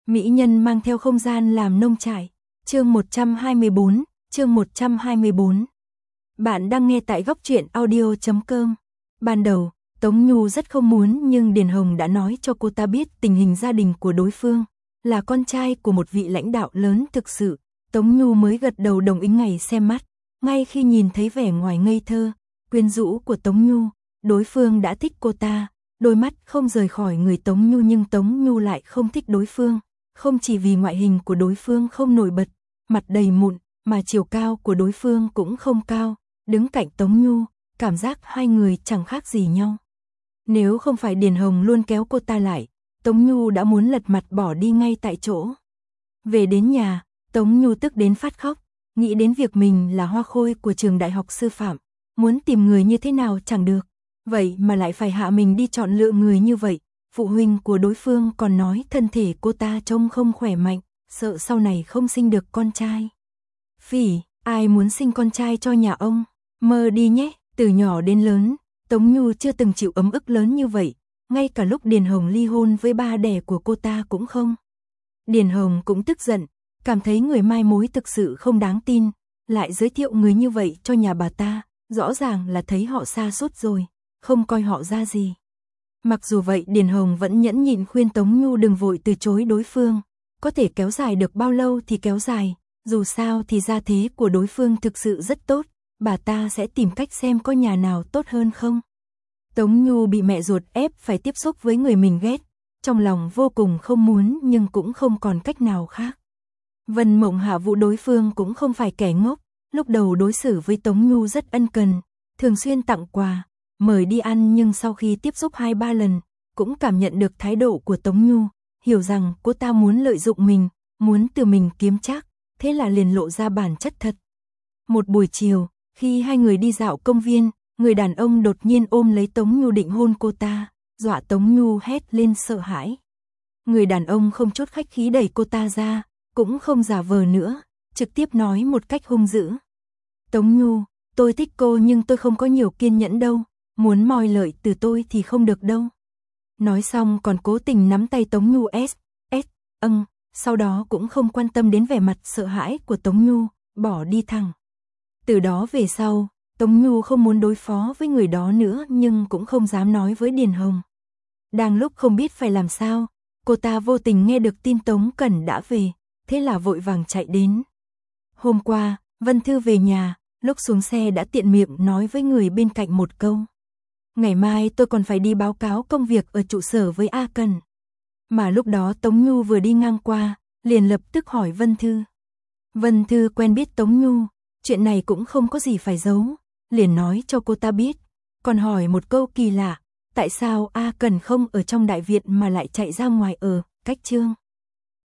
Mỹ nhân mang theo không gian làm nông trại. Chương 124, chương 124. Bạn đang nghe tại góc truyện audio.com. Ban đầu, Tống Nhu rất không muốn nhưng Điền Hồng đã nói cho cô ta biết tình hình gia đình của đối phương, là con trai của một vị lãnh đạo lớn thực sự. Tống Nhu mới gật đầu đồng ý ngày xem mắt. Ngay khi nhìn thấy vẻ ngoài ngây thơ, quyến rũ của Tống Nhu, đối phương đã thích cô ta. Đôi mắt không rời khỏi người Tống Nhu nhưng Tống Nhu lại không thích đối phương. Không chỉ vì ngoại hình của đối phương không nổi bật, mặt đầy mụn, mà chiều cao của đối phương cũng không cao. Đứng cạnh Tống Nhu, cảm giác hai người chẳng khác gì nhau. Nếu không phải Điền Hồng luôn kéo cô ta lại, Tống Nhu đã muốn lật mặt bỏ đi ngay tại chỗ. Về đến nhà, Tống Nhu tức đến phát khóc, nghĩ đến việc mình là hoa khôi của trường đại học sư phạm, muốn tìm người như thế nào chẳng được, vậy mà lại phải hạ mình đi chọn lựa người như vậy. Phụ huynh của đối phương còn nói thân thể cô ta trông không khỏe mạnh, sợ sau này không sinh được con trai. Phỉ, ai muốn sinh con trai cho nhà ông, mơ đi nhé. Từ nhỏ đến lớn, Tống Nhu chưa từng chịu ấm ức lớn như vậy, ngay cả lúc Điền Hồng ly hôn với ba đẻ của cô ta cũng không. Điền Hồng cũng tức giận, cảm thấy người mai mối thực sự không đáng tin, lại giới thiệu người như vậy cho nhà bà ta, rõ ràng là thấy họ sa sút rồi, không coi họ ra gì. Mặc dù vậy Điền Hồng vẫn nhẫn nhịn khuyên Tống Nhu đừng vội từ chối đối phương, có thể kéo dài được bao lâu thì kéo dài, dù sao thì gia thế của đối phương thực sự rất tốt, bà ta sẽ tìm cách xem có nhà nào tốt hơn không. Tống Nhu bị mẹ ruột ép phải tiếp xúc với người mình ghét, trong lòng vô cùng không muốn nhưng cũng không còn cách nào khác. Vân Mộng Hạ Vũ đối phương cũng không phải kẻ ngốc, lúc đầu đối xử với Tống Nhu rất ân cần, thường xuyên tặng quà, mời đi ăn nhưng sau khi tiếp xúc 2-3 lần, cũng cảm nhận được thái độ của Tống Nhu, hiểu rằng cô ta muốn lợi dụng mình, muốn từ mình kiếm trác, thế là liền lộ ra bản chất thật. Một buổi chiều, khi hai người đi dạo công viên, người đàn ông đột nhiên ôm lấy Tống Nhu định hôn cô ta, dọa Tống Nhu hét lên sợ hãi. Người đàn ông không chút khách khí đẩy cô ta ra, cũng không giả vờ nữa, trực tiếp nói một cách hung dữ. Tống Nhu, tôi thích cô nhưng tôi không có nhiều kiên nhẫn đâu, muốn moi lợi từ tôi thì không được đâu. Nói xong còn cố tình nắm tay Tống Nhu sau đó cũng không quan tâm đến vẻ mặt sợ hãi của Tống Nhu, bỏ đi thẳng. Từ đó về sau, Tống Nhu không muốn đối phó với người đó nữa nhưng cũng không dám nói với Điền Hồng. Đang lúc không biết phải làm sao, cô ta vô tình nghe được tin Tống Cẩn đã về, thế là vội vàng chạy đến. Hôm qua, Vân Thư về nhà, lúc xuống xe đã tiện miệng nói với người bên cạnh một câu. Ngày mai tôi còn phải đi báo cáo công việc ở trụ sở với A Cần. Mà lúc đó Tống Nhu vừa đi ngang qua, liền lập tức hỏi Vân Thư. Vân Thư quen biết Tống Nhu, chuyện này cũng không có gì phải giấu, liền nói cho cô ta biết. Còn hỏi một câu kỳ lạ, tại sao A Cần không ở trong đại viện mà lại chạy ra ngoài ở cách Trương